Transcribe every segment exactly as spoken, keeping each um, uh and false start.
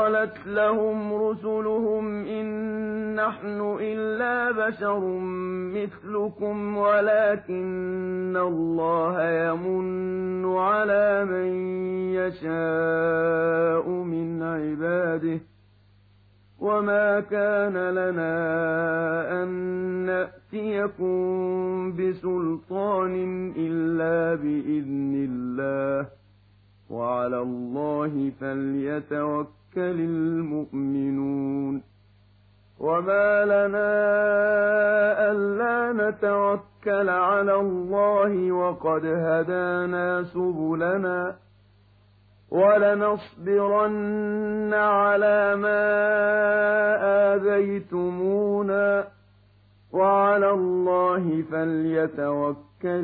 قالت لهم رسلهم إن نحن إلا بشر مثلكم ولكن الله يمن على من يشاء من عباده وما كان لنا أن نأتيكم بسلطان إلا بإذن الله وعلى الله فليتوكل المؤمنون وما لنا ألا نتوكل على الله وقد هدانا سبلنا ولنصبرن على ما آذيتمونا وعلى الله فليتوكل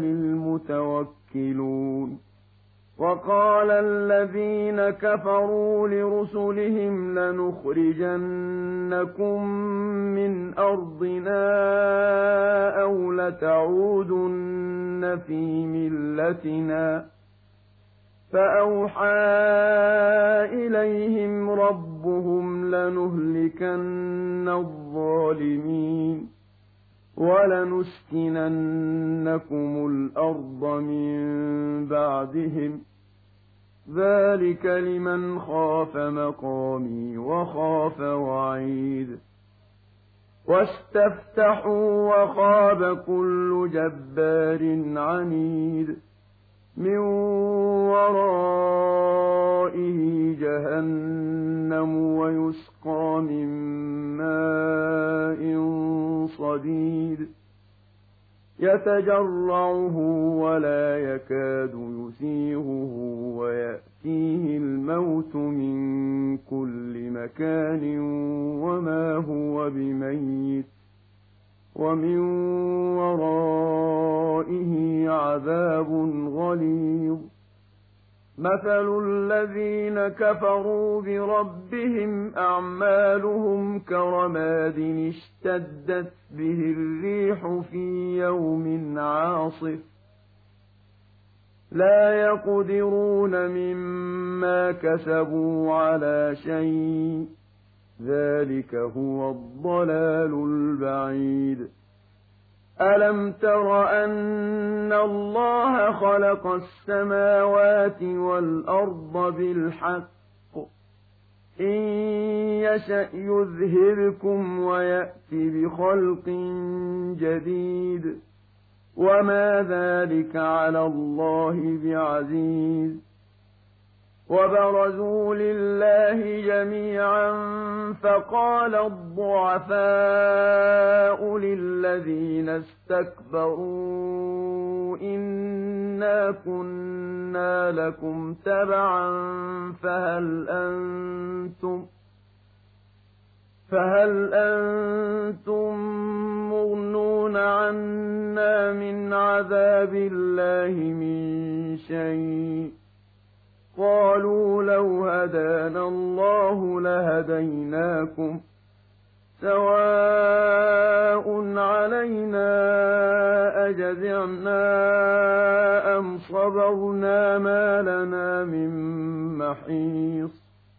المتوكلون وقال الذين كفروا لرسلهم لنخرجنكم من أرضنا أو لتعودن في ملتنا فأوحى إليهم ربهم لنهلكن الظالمين ولنسكننكم الأرض من بعدهم ذلك لمن خاف مقامي وخاف وعيد واستفتحوا وخاب كل جبار عنيد من ورائه جهنم ويسقى من ماء صديد يتجرعه ولا يكاد يسيغه ويأتيه الموت من كل مكان وما هو بميت ومن ورائه عذاب غليظ مثل الذين كفروا بربهم أعمالهم كرماد اشتدت به الريح في يوم عاصف لا يقدرون مما كسبوا على شيء ذلك هو الضلال البعيد ألم تر أن الله خلق السماوات والأرض بالحق إن يشأ يذهبكم ويأتي بخلق جديد وما ذلك على الله بعزيز وبرزوا لله جميعا فقال الضعفاء للذين استكبروا إنا كنا لكم تبعا فهل أنتم فهل أنتم مغنون عنا من عذاب الله من شيء قالوا لو هدانا الله لهديناكم سواء علينا أجزعنا أم صبرنا ما لنا من محيص